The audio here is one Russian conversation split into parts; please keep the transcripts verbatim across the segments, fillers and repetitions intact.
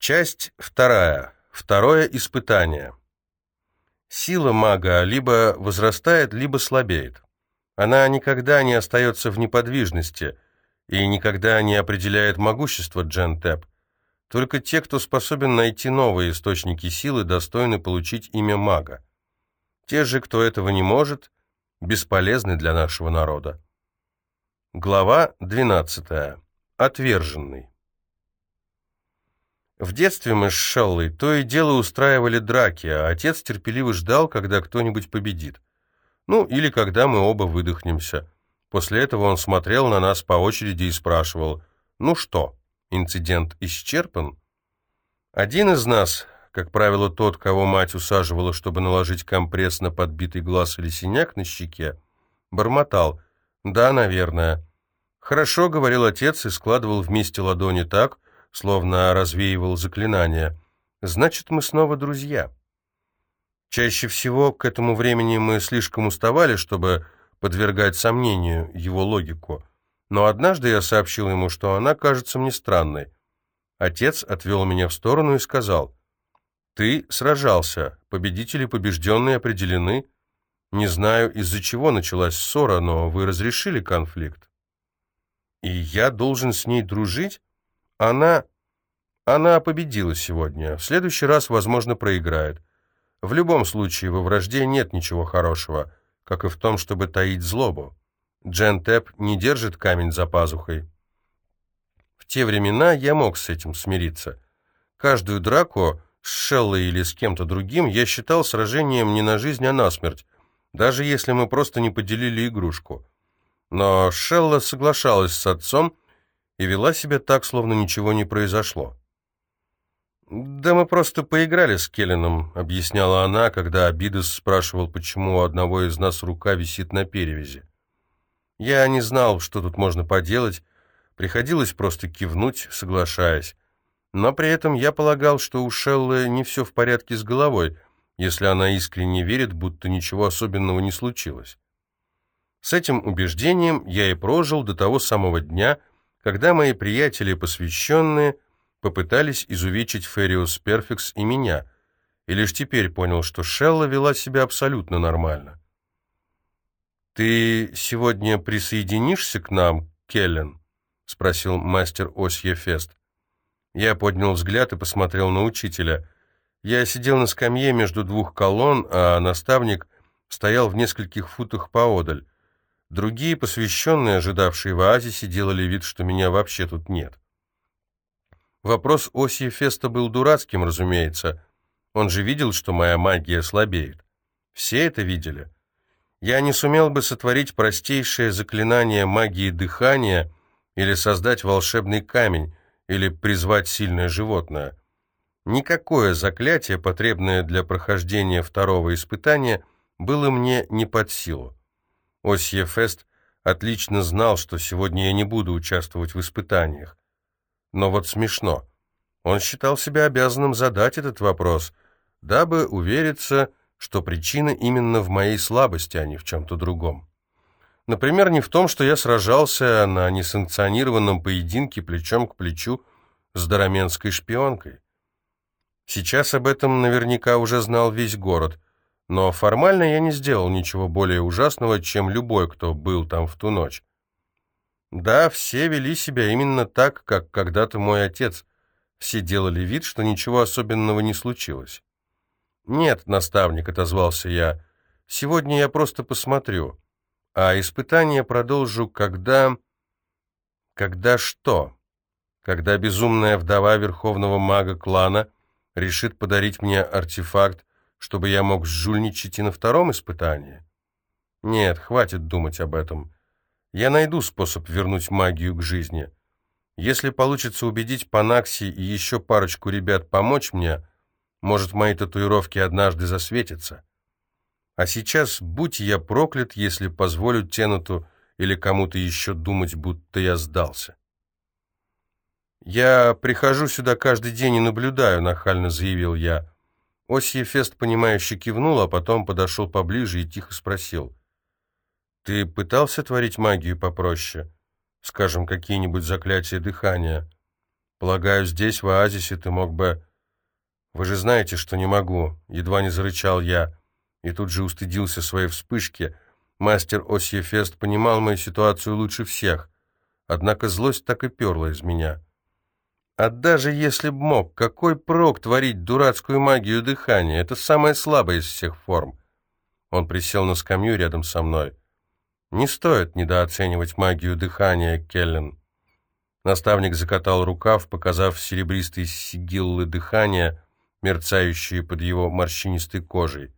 Часть вторая. Второе испытание. Сила мага либо возрастает, либо слабеет. Она никогда не остается в неподвижности и никогда не определяет могущество Джентеп. Только те, кто способен найти новые источники силы, достойны получить имя мага. Те же, кто этого не может, бесполезны для нашего народа. Глава двенадцатая. Отверженный. В детстве мы с Шеллой то и дело устраивали драки, а отец терпеливо ждал, когда кто-нибудь победит. Ну, или когда мы оба выдохнемся. После этого он смотрел на нас по очереди и спрашивал: «Ну что, инцидент исчерпан?» Один из нас, как правило тот, кого мать усаживала, чтобы наложить компресс на подбитый глаз или синяк на щеке, бормотал: «Да, наверное». «Хорошо», — говорил отец и складывал вместе ладони так, словно развеивал заклинание. «Значит, мы снова друзья». Чаще всего к этому времени мы слишком уставали, чтобы подвергать сомнению его логику. Но однажды я сообщил ему, что она кажется мне странной. Отец отвел меня в сторону и сказал: «Ты сражался, победители и побежденные определены. Не знаю, из-за чего началась ссора, но вы разрешили конфликт. И я должен с ней дружить? Она... Она победила сегодня. В следующий раз, возможно, проиграет. В любом случае, во вражде нет ничего хорошего, как и в том, чтобы таить злобу. Джентеп не держит камень за пазухой». В те времена я мог с этим смириться. Каждую драку с Шеллой или с кем-то другим я считал сражением не на жизнь, а на смерть, даже если мы просто не поделили игрушку. Но Шелла соглашалась с отцом и вела себя так, словно ничего не произошло. «Да мы просто поиграли с Келленом», — объясняла она, когда Абидос спрашивал, почему у одного из нас рука висит на перевязи. Я не знал, что тут можно поделать, приходилось просто кивнуть, соглашаясь. Но при этом я полагал, что у Шеллы не все в порядке с головой, если она искренне верит, будто ничего особенного не случилось. С этим убеждением я и прожил до того самого дня, когда мои приятели, посвященные, попытались изувечить Фериус Перфекс и меня, и лишь теперь понял, что Шелла вела себя абсолютно нормально. «Ты сегодня присоединишься к нам, Келлен?» — спросил мастер Осье Фест. Я поднял взгляд и посмотрел на учителя. Я сидел на скамье между двух колонн, а наставник стоял в нескольких футах поодаль. Другие посвященные, ожидавшие в оазисе, делали вид, что меня вообще тут нет. Вопрос Осье Феста был дурацким, разумеется. Он же видел, что моя магия слабеет. Все это видели. Я не сумел бы сотворить простейшее заклинание магии дыхания или создать волшебный камень, или призвать сильное животное. Никакое заклятие, потребное для прохождения второго испытания, было мне не под силу. Осье Фест отлично знал, что сегодня я не буду участвовать в испытаниях. Но вот смешно. Он считал себя обязанным задать этот вопрос, дабы увериться, что причина именно в моей слабости, а не в чем-то другом. Например, не в том, что я сражался на несанкционированном поединке плечом к плечу с дараменской шпионкой. Сейчас об этом наверняка уже знал весь город, но формально я не сделал ничего более ужасного, чем любой, кто был там в ту ночь. Да, все вели себя именно так, как когда-то мой отец. Все делали вид, что ничего особенного не случилось. «Нет, наставник», — отозвался я, — «сегодня я просто посмотрю. А испытание продолжу, когда... Когда что? Когда безумная вдова верховного мага клана решит подарить мне артефакт, чтобы я мог жульничать и на втором испытании? Нет, хватит думать об этом. Я найду способ вернуть магию к жизни. Если получится убедить Панакси и еще парочку ребят помочь мне, может, мои татуировки однажды засветятся. А сейчас будь я проклят, если позволю Теннету или кому-то еще думать, будто я сдался». «Я прихожу сюда каждый день и наблюдаю», — нахально заявил я. Осье Фест, понимающе кивнул, а потом подошел поближе и тихо спросил: «Ты пытался творить магию попроще? Скажем, какие-нибудь заклятия дыхания?» Полагаю, здесь, в оазисе, ты мог бы... Вы же знаете, что не могу, едва не зарычал я, и тут же устыдился своей вспышки. Мастер Осьефест понимал мою ситуацию лучше всех, однако злость так и перла из меня. А даже если б мог, какой прок творить дурацкую магию дыхания? Это самая слабая из всех форм. Он присел на скамью рядом со мной. Не стоит недооценивать магию дыхания, Келлен. Наставник закатал рукав, показав серебристые сигиллы дыхания, мерцающие под его морщинистой кожей.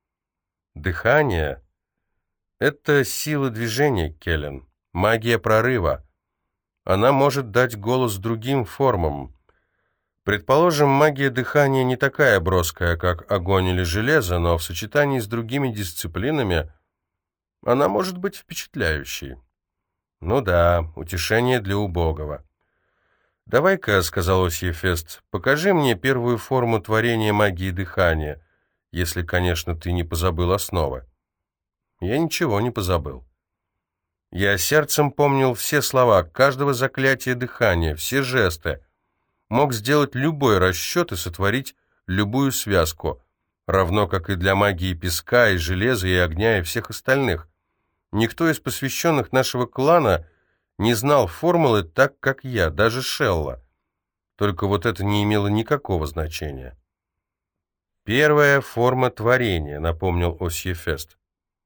Дыхание — это сила движения, Келлен, магия прорыва. Она может дать голос другим формам. Предположим, магия дыхания не такая броская, как огонь или железо, но в сочетании с другими дисциплинами она может быть впечатляющей. Ну да, утешение для убогого. «Давай-ка», — сказал Осьефест, — «покажи мне первую форму творения магии дыхания, если, конечно, ты не позабыл основы». Я ничего не позабыл. Я сердцем помнил все слова, каждого заклятия дыхания, все жесты. Мог сделать любой расчет и сотворить любую связку, равно как и для магии песка, и железа, и огня, и всех остальных. Никто из посвященных нашего клана не знал формулы так, как я, даже Шелла. Только вот это не имело никакого значения. «Первая форма творения», — напомнил Осьефест.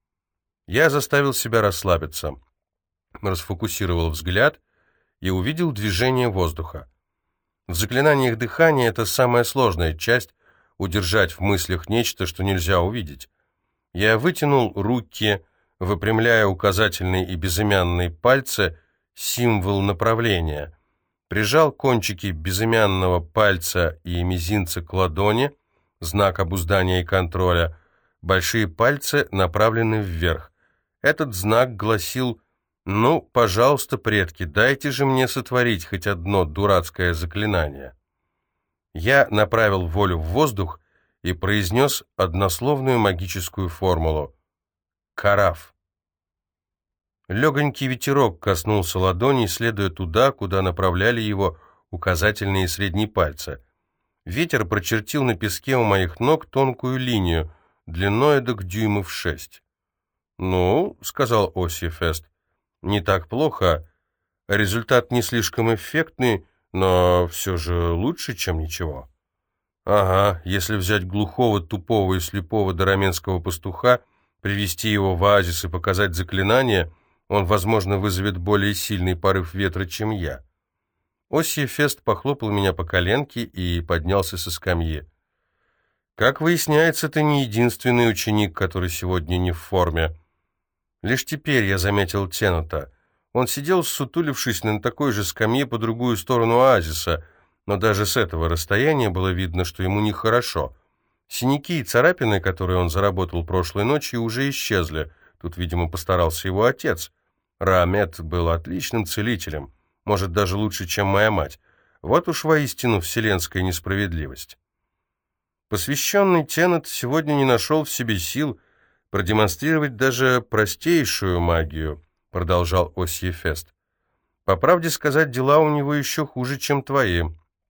Я заставил себя расслабиться, расфокусировал взгляд и увидел движение воздуха. В заклинаниях дыхания это самая сложная часть — удержать в мыслях нечто, что нельзя увидеть. Я вытянул руки, выпрямляя указательные и безымянные пальцы, символ направления, прижал кончики безымянного пальца и мизинца к ладони, знак обуздания и контроля, большие пальцы направлены вверх. Этот знак гласил: «Ну, пожалуйста, предки, дайте же мне сотворить хоть одно дурацкое заклинание». Я направил волю в воздух и произнес однословную магическую формулу «Караф». Легонький ветерок коснулся ладони, следуя туда, куда направляли его указательные и средние пальцы. Ветер прочертил на песке у моих ног тонкую линию, длиной эдак дюймов шесть. «Ну, — сказал Осьефест, — не так плохо. Результат не слишком эффектный, но все же лучше, чем ничего». «Ага, если взять глухого, тупого и слепого дараменского пастуха, привести его в оазис и показать заклинание, он, возможно, вызовет более сильный порыв ветра, чем я». Осьефест похлопал меня по коленке и поднялся со скамьи. «Как выясняется, ты не единственный ученик, который сегодня не в форме». Лишь теперь я заметил Тената. Он сидел, ссутулившись на такой же скамье по другую сторону оазиса, но даже с этого расстояния было видно, что ему нехорошо. Синяки и царапины, которые он заработал прошлой ночью, уже исчезли. Тут, видимо, постарался его отец. Раамет был отличным целителем, может, даже лучше, чем моя мать. Вот уж воистину вселенская несправедливость. Посвященный Тенет сегодня не нашел в себе сил продемонстрировать даже простейшую магию, продолжал Осьефест. По правде сказать, дела у него еще хуже, чем твои.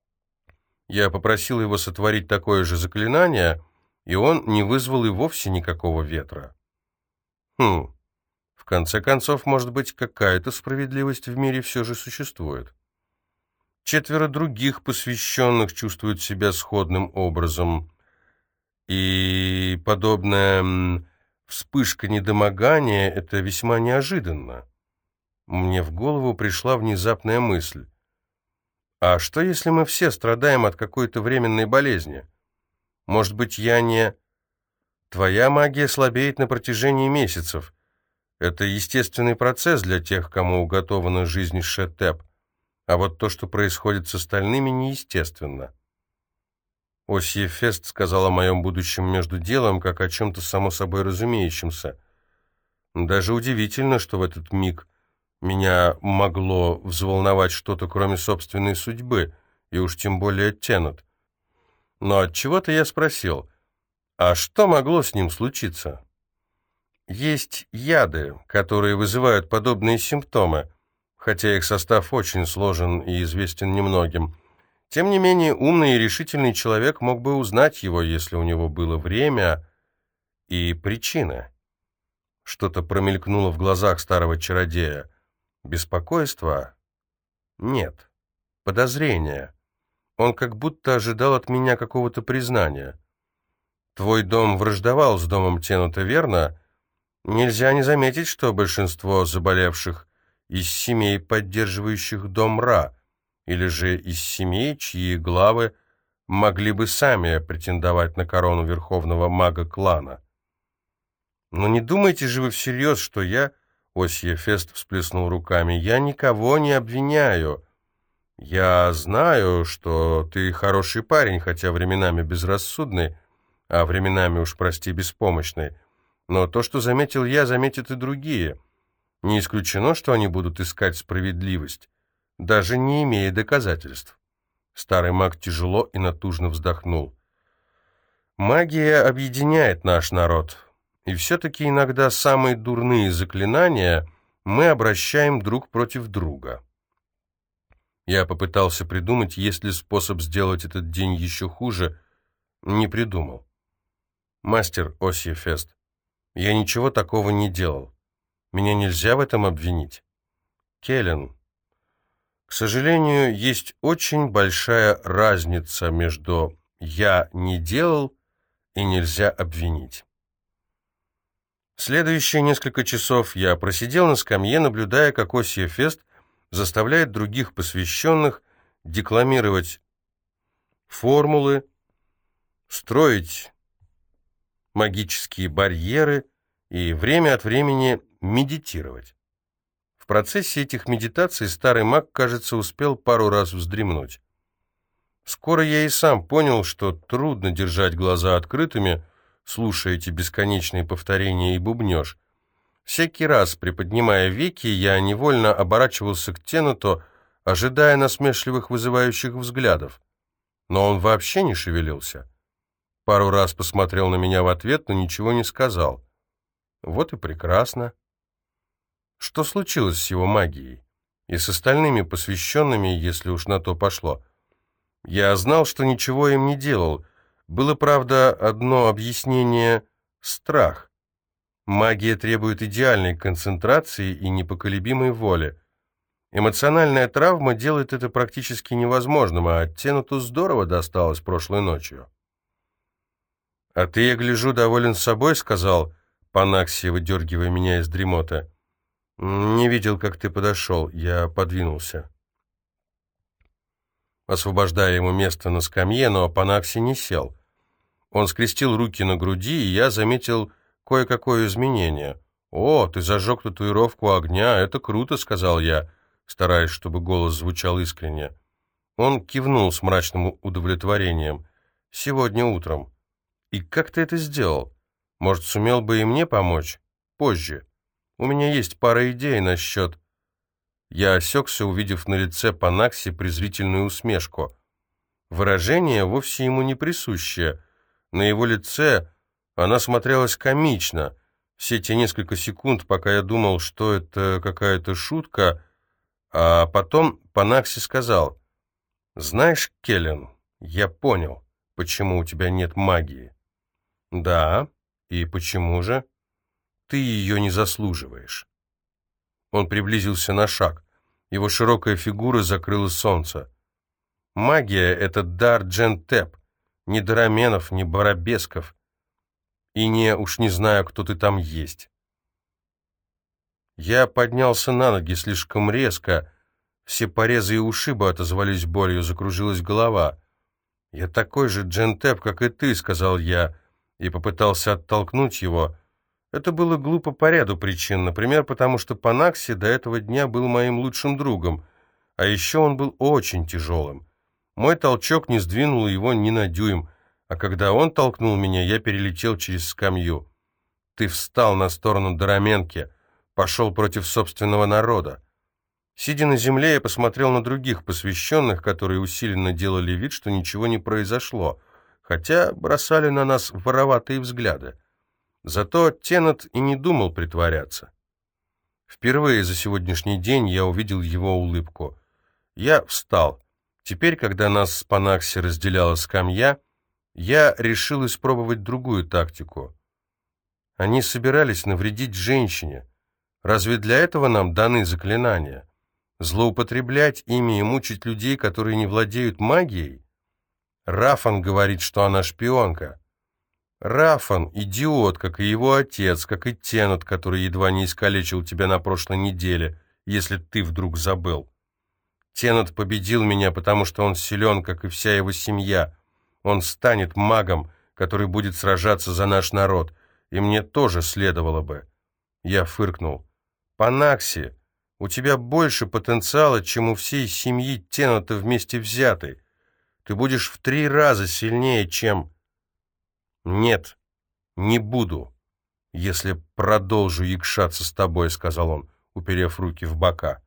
Я попросил его сотворить такое же заклинание, и он не вызвал и вовсе никакого ветра. Хм, в конце концов, может быть, какая-то справедливость в мире все же существует. Четверо других посвященных чувствуют себя сходным образом, и подобная вспышка недомогания — это весьма неожиданно. Мне в голову пришла внезапная мысль. А что, если мы все страдаем от какой-то временной болезни? Может быть, я не... Твоя магия слабеет на протяжении месяцев. Это естественный процесс для тех, кому уготована жизнь Шетеп. А вот то, что происходит с остальными, неестественно. Осьефест сказал о моем будущем между делом, как о чем-то само собой разумеющемся. Даже удивительно, что в этот миг меня могло взволновать что-то, кроме собственной судьбы, и уж тем более Тенет. Но отчего-то я спросил, а что могло с ним случиться? Есть яды, которые вызывают подобные симптомы, хотя их состав очень сложен и известен немногим. Тем не менее, умный и решительный человек мог бы узнать его, если у него было время и причина. Что-то промелькнуло в глазах старого чародея. Беспокойство? Нет. Подозрение. Он как будто ожидал от меня какого-то признания. Твой дом враждовал с домом Теннета, верно? Нельзя не заметить, что большинство заболевших из семей, поддерживающих дом Ра, или же из семей, чьи главы могли бы сами претендовать на корону верховного мага клана. Но не думайте же вы всерьез, что я... Осье Фест всплеснул руками. Я никого не обвиняю. Я знаю, что ты хороший парень, хотя временами безрассудный, а временами, уж прости, беспомощный. Но то, что заметил я, заметят и другие. Не исключено, что они будут искать справедливость, даже не имея доказательств. Старый маг тяжело и натужно вздохнул. Магия объединяет наш народ, и все-таки иногда самые дурные заклинания мы обращаем друг против друга. Я попытался придумать, есть ли способ сделать этот день еще хуже, не придумал. Мастер Осье Фест, я ничего такого не делал. Меня нельзя в этом обвинить. Келлен, к сожалению, есть очень большая разница между «я не делал» и «нельзя обвинить». Следующие несколько часов я просидел на скамье, наблюдая, как Осье Фест заставляет других посвященных декламировать формулы, строить магические барьеры и время от времени медитировать. В процессе этих медитаций старый маг, кажется, успел пару раз вздремнуть. Скоро я и сам понял, что трудно держать глаза открытыми, слушая эти бесконечные повторения и бубнёж. Всякий раз, приподнимая веки, я невольно оборачивался к Теннету, ожидая насмешливых вызывающих взглядов. Но он вообще не шевелился. Пару раз посмотрел на меня в ответ, но ничего не сказал. Вот и прекрасно. Что случилось с его магией? И с остальными посвященными, если уж на то пошло? Я знал, что ничего им не делал. Было, правда, одно объяснение — страх. Магия требует идеальной концентрации и непоколебимой воли. Эмоциональная травма делает это практически невозможным, а Теннету здорово досталось прошлой ночью. «А ты, я гляжу, доволен собой», — сказал Панакси, выдергивая меня из дремоты. «Не видел, как ты подошел». Я подвинулся, освобождая ему место на скамье, но Панакси не сел. Он скрестил руки на груди, и я заметил кое-какое изменение. «О, ты зажег татуировку огня, это круто», — сказал я, стараясь, чтобы голос звучал искренне. Он кивнул с мрачным удовлетворением. «Сегодня утром». «И как ты это сделал? Может, сумел бы и мне помочь? Позже. У меня есть пара идей насчет...» Я осекся, увидев на лице Панакси презрительную усмешку. Выражение вовсе ему не присущее. На его лице она смотрелась комично. Все те несколько секунд, пока я думал, что это какая-то шутка, а потом Панакси сказал: «Знаешь, Келлен, я понял, почему у тебя нет магии». «Да, и почему же?» «Ты ее не заслуживаешь». Он приблизился на шаг. Его широкая фигура закрыла солнце. «Магия — это дар Джентеп, ни Дараменов, ни Барабесков. И не, уж не знаю, кто ты там есть». Я поднялся на ноги слишком резко. Все порезы и ушибы отозвались болью, закружилась голова. «Я такой же Джентеп, как и ты», — сказал я, и попытался оттолкнуть его. Это было глупо по ряду причин, например, потому что Панакси до этого дня был моим лучшим другом, а еще он был очень тяжелым. Мой толчок не сдвинул его ни на дюйм, а когда он толкнул меня, я перелетел через скамью. Ты встал на сторону Дараменки, пошел против собственного народа. Сидя на земле, я посмотрел на других посвященных, которые усиленно делали вид, что ничего не произошло, хотя бросали на нас вороватые взгляды. Зато Теннет и не думал притворяться. Впервые за сегодняшний день я увидел его улыбку. Я встал. Теперь, когда нас с Панакси разделяла скамья, я решил испробовать другую тактику. Они собирались навредить женщине. Разве для этого нам даны заклинания? Злоупотреблять ими и мучить людей, которые не владеют магией? Рафан говорит, что она шпионка. Рафан — идиот, как и его отец, как и Теннет, который едва не искалечил тебя на прошлой неделе, если ты вдруг забыл. Теннет победил меня, потому что он силен, как и вся его семья. Он станет магом, который будет сражаться за наш народ, и мне тоже следовало бы. Я фыркнул. Панакси, у тебя больше потенциала, чем у всей семьи Теннета вместе взятой. Ты будешь в три раза сильнее, чем... Нет, не буду, если продолжу якшаться с тобой, сказал он, уперев руки в бока.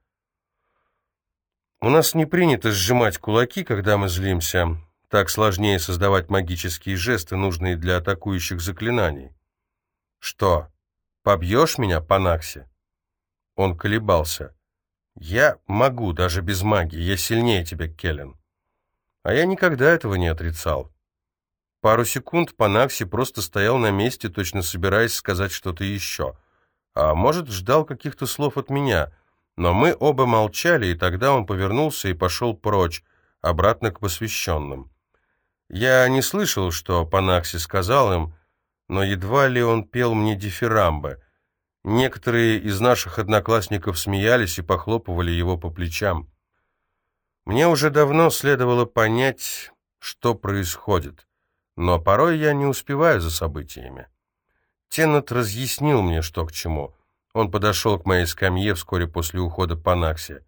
У нас не принято сжимать кулаки, когда мы злимся. Так сложнее создавать магические жесты, нужные для атакующих заклинаний. Что, побьешь меня, Панакси? Он колебался. Я могу, даже без магии, я сильнее тебя, Келлен. А я никогда этого не отрицал. Пару секунд Панакси просто стоял на месте, точно собираясь сказать что-то еще. А может, ждал каких-то слов от меня. Но мы оба молчали, и тогда он повернулся и пошел прочь, обратно к посвященным. Я не слышал, что Панакси сказал им, но едва ли он пел мне дифирамбы. Некоторые из наших одноклассников смеялись и похлопывали его по плечам. Мне уже давно следовало понять, что происходит, но порой я не успеваю за событиями. Теннет разъяснил мне, что к чему. Он подошел к моей скамье вскоре после ухода Панакси.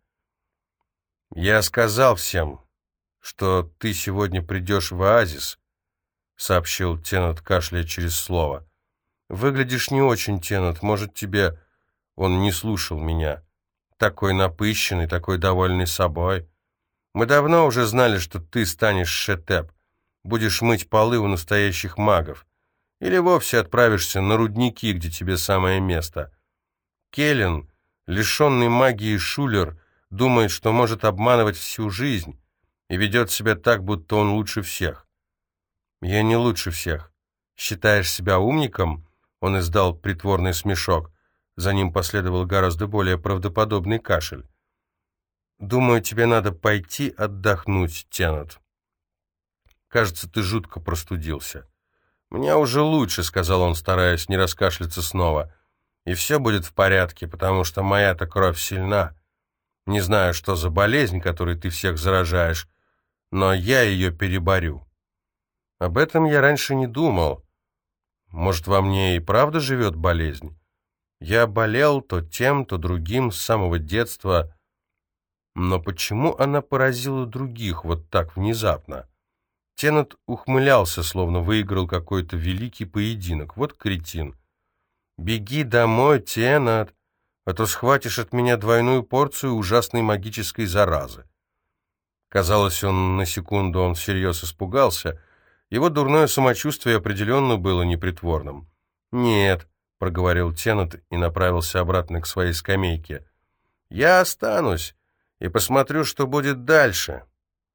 «Я сказал всем, что ты сегодня придешь в Оазис», — сообщил Теннет, кашляя через слово. «Выглядишь не очень, Теннет, может, тебе...» Он не слушал меня. Такой напыщенный, такой довольный собой. Мы давно уже знали, что ты станешь Шетеп, будешь мыть полы у настоящих магов, или вовсе отправишься на рудники, где тебе самое место. Келлен, лишенный магии шулер, думает, что может обманывать всю жизнь, и ведет себя так, будто он лучше всех. Я не лучше всех. Считаешь себя умником? Он издал притворный смешок. За ним последовал гораздо более правдоподобный кашель. Думаю, тебе надо пойти отдохнуть, Теннет. Кажется, ты жутко простудился. Мне уже лучше, сказал он, стараясь не раскашляться снова. И все будет в порядке, потому что моя-то кровь сильна. Не знаю, что за болезнь, которой ты всех заражаешь, но я ее переборю. Об этом я раньше не думал. Может, во мне и правда живет болезнь? Я болел то тем, то другим с самого детства. Но почему она поразила других вот так внезапно? Теннет ухмылялся, словно выиграл какой-то великий поединок. Вот кретин. «Беги домой, Теннет, а то схватишь от меня двойную порцию ужасной магической заразы». Казалось, он на секунду он всерьез испугался. Его дурное самочувствие определенно было непритворным. «Нет», — проговорил Теннет и направился обратно к своей скамейке. «Я останусь и посмотрю, что будет дальше».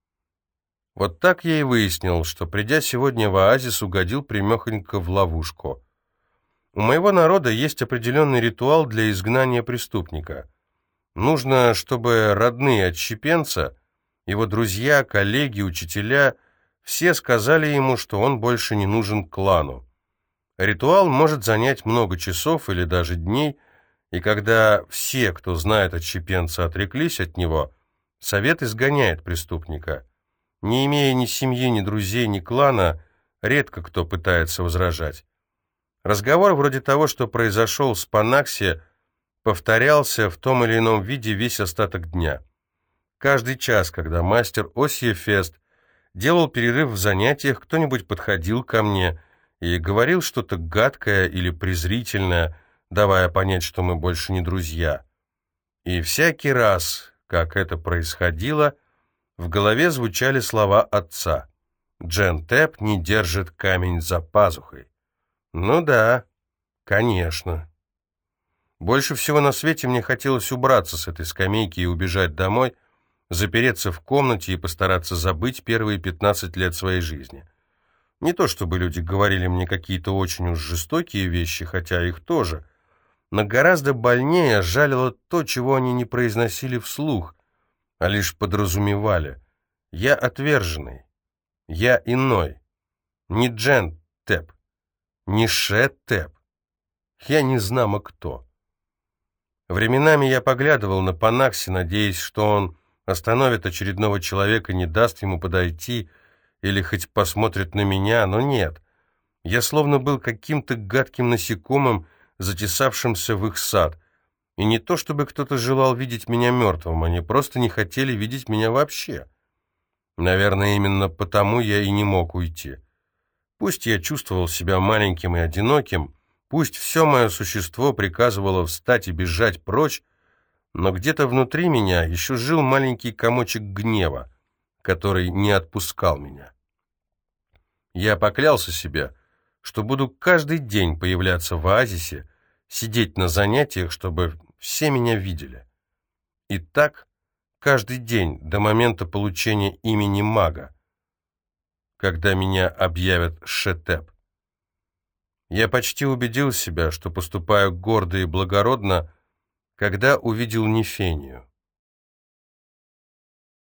Вот так я и выяснил, что, придя сегодня в Оазис, угодил примехонько в ловушку. У моего народа есть определенный ритуал для изгнания преступника. Нужно, чтобы родные отщепенца, его друзья, коллеги, учителя, все сказали ему, что он больше не нужен клану. Ритуал может занять много часов или даже дней, и когда все, кто знает отщепенца, отреклись от него, совет изгоняет преступника. Не имея ни семьи, ни друзей, ни клана, редко кто пытается возражать. Разговор вроде того, что произошел с Панакси, повторялся в том или ином виде весь остаток дня. Каждый час, когда мастер Осьефест делал перерыв в занятиях, кто-нибудь подходил ко мне и говорил что-то гадкое или презрительное, давая понять, что мы больше не друзья. И всякий раз, как это происходило, в голове звучали слова отца. «Джентеп не держит камень за пазухой». Ну да, конечно. Больше всего на свете мне хотелось убраться с этой скамейки и убежать домой, запереться в комнате и постараться забыть первые пятнадцать лет своей жизни. Не то чтобы люди говорили мне какие-то очень уж жестокие вещи, хотя их тоже, но гораздо больнее жалило то, чего они не произносили вслух, а лишь подразумевали. Я отверженный, я иной, не Джен Теп, не Ше Теп, я не знамо кто. Временами я поглядывал на Панакси, надеясь, что он остановит очередного человека, не даст ему подойти или хоть посмотрит на меня, но нет. Я словно был каким-то гадким насекомым, затесавшимся в их сад. И не то, чтобы кто-то желал видеть меня мертвым, они просто не хотели видеть меня вообще. Наверное, именно потому я и не мог уйти. Пусть я чувствовал себя маленьким и одиноким, пусть все мое существо приказывало встать и бежать прочь, но где-то внутри меня еще жил маленький комочек гнева, который не отпускал меня. Я поклялся себе, что буду каждый день появляться в оазисе, сидеть на занятиях, чтобы все меня видели. И так каждый день до момента получения имени мага, когда меня объявят Шетеп. Я почти убедил себя, что поступаю гордо и благородно, когда увидел Нефению.